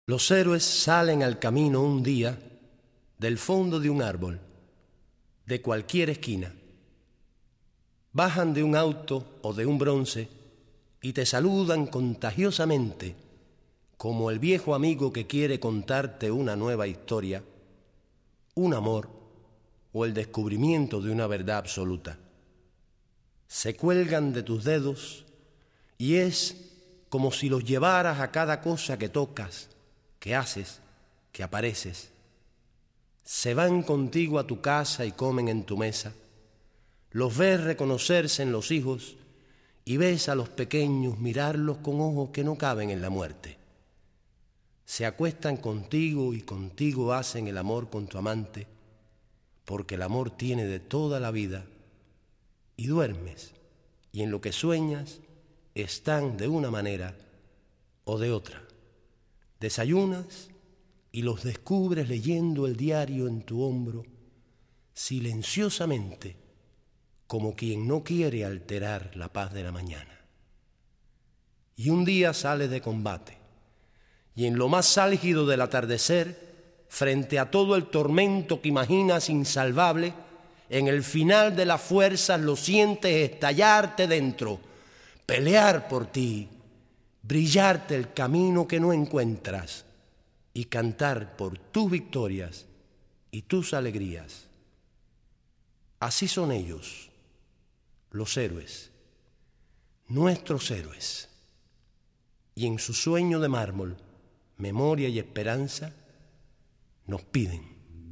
Los héroes salen al camino un día del fondo de un árbol, de cualquier esquina. Bajan de un auto o de un bronce y te saludan contagiosamente, como el viejo amigo que quiere contarte una nueva historia, un amor o el descubrimiento de una verdad absoluta. Se cuelgan de tus dedos y es como si los llevaras a cada cosa que tocas, que haces, que apareces. Se van contigo a tu casa y comen en tu mesa. Los ves reconocerse en los hijos y ves a los pequeños mirarlos con ojos que no caben en la muerte. Se acuestan contigo y contigo hacen el amor con tu amante, porque el amor tiene de toda la vida, y duermes, y en lo que sueñas están de una manera o de otra. Desayunas y los descubres leyendo el diario en tu hombro, silenciosamente, como quien no quiere alterar la paz de la mañana. Y un día sales de combate, y en lo más álgido del atardecer, frente a todo el tormento que imaginas insalvable, en el final de las fuerzas lo sientes estallarte dentro, pelear por ti, brillarte el camino que no encuentras y cantar por tus victorias y tus alegrías. Así son ellos, los héroes, nuestros héroes. Y en su sueño de mármol, memoria y esperanza, nos piden.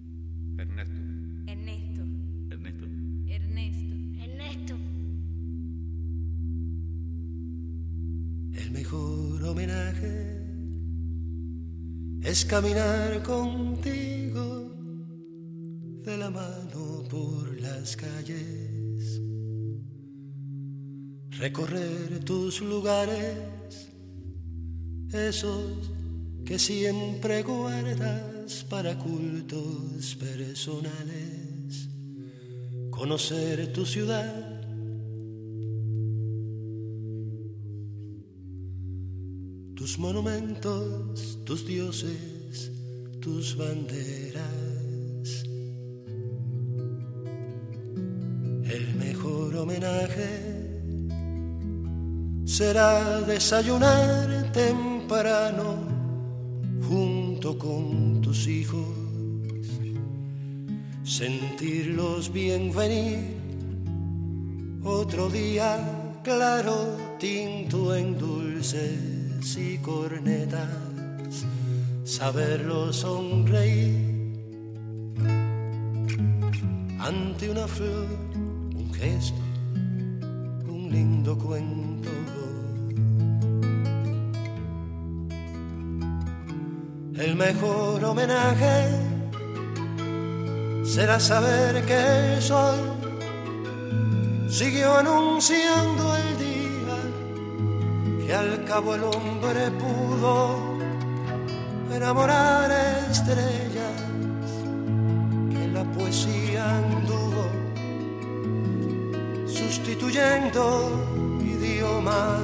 Ernesto. El mejor homenaje es caminar contigo de la mano por las calles, recorrer tus lugares, esos que siempre guardas para cultos personales, conocer tu ciudad, tus monumentos, tus dioses, tus banderas. El mejor homenaje será desayunar temprano junto con tus hijos, sentirlos bien venir otro día claro, tinto en dulces y cornetas, saberlos sonreír ante una flor, un gesto, un lindo cuento. El mejor homenaje será saber que el sol siguió anunciando el día, que al cabo el hombre pudo enamorar estrellas, que la poesía anduvo sustituyendo idiomas.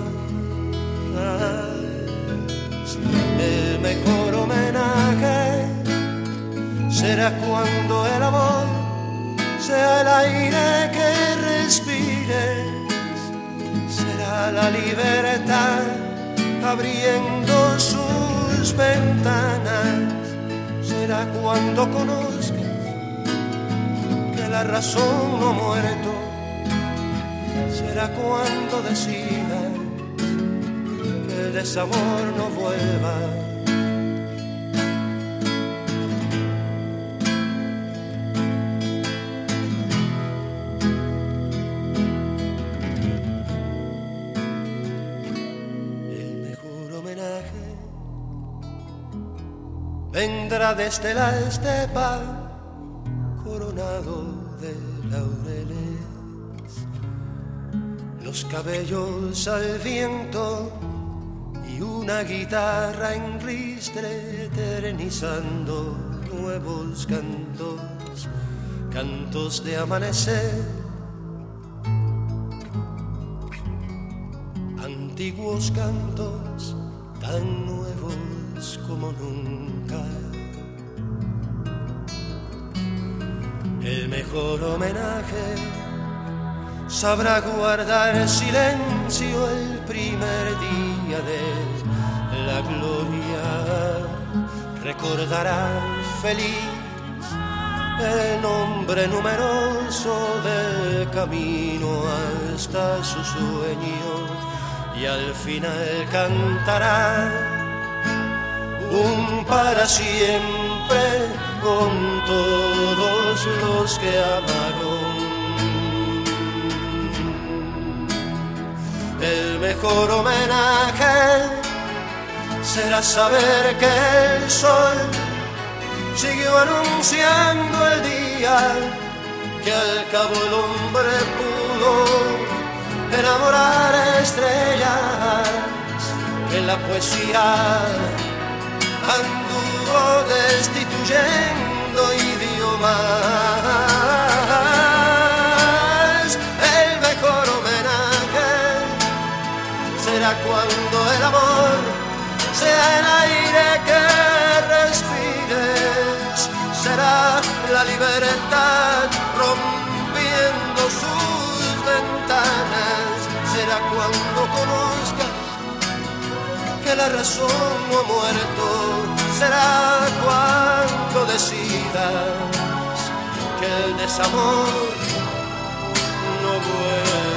El mejor homenaje será cuando el amor sea el aire que respires, será la libertad abriendo sus ventanas, será cuando conozcas que la razón no ha muerto, será cuando decidas que el desamor no vuelva. Vendrá desde la estepa coronado de laureles, los cabellos al viento y una guitarra en ristre eternizando nuevos cantos, cantos de amanecer, antiguos cantos tan nuevos ames como nunca. El mejor homenaje sabrá guardar silencio el primer día de la gloria. Recordará feliz el nombre numeroso del camino hasta su sueño y al final cantará un para siempre con todos los que amaron. El mejor homenaje será saber que el sol siguió anunciando el día, que al cabo el hombre pudo enamorar estrellas, que la poesía anduvo destituyendo idiomas. El mejor homenaje será cuando el amor sea el aire que respires, será la libertad rompiendo sus ventanas, será cuando conozcas que la razón no ha muerto, será cuando decidas que el desamor no vuelve.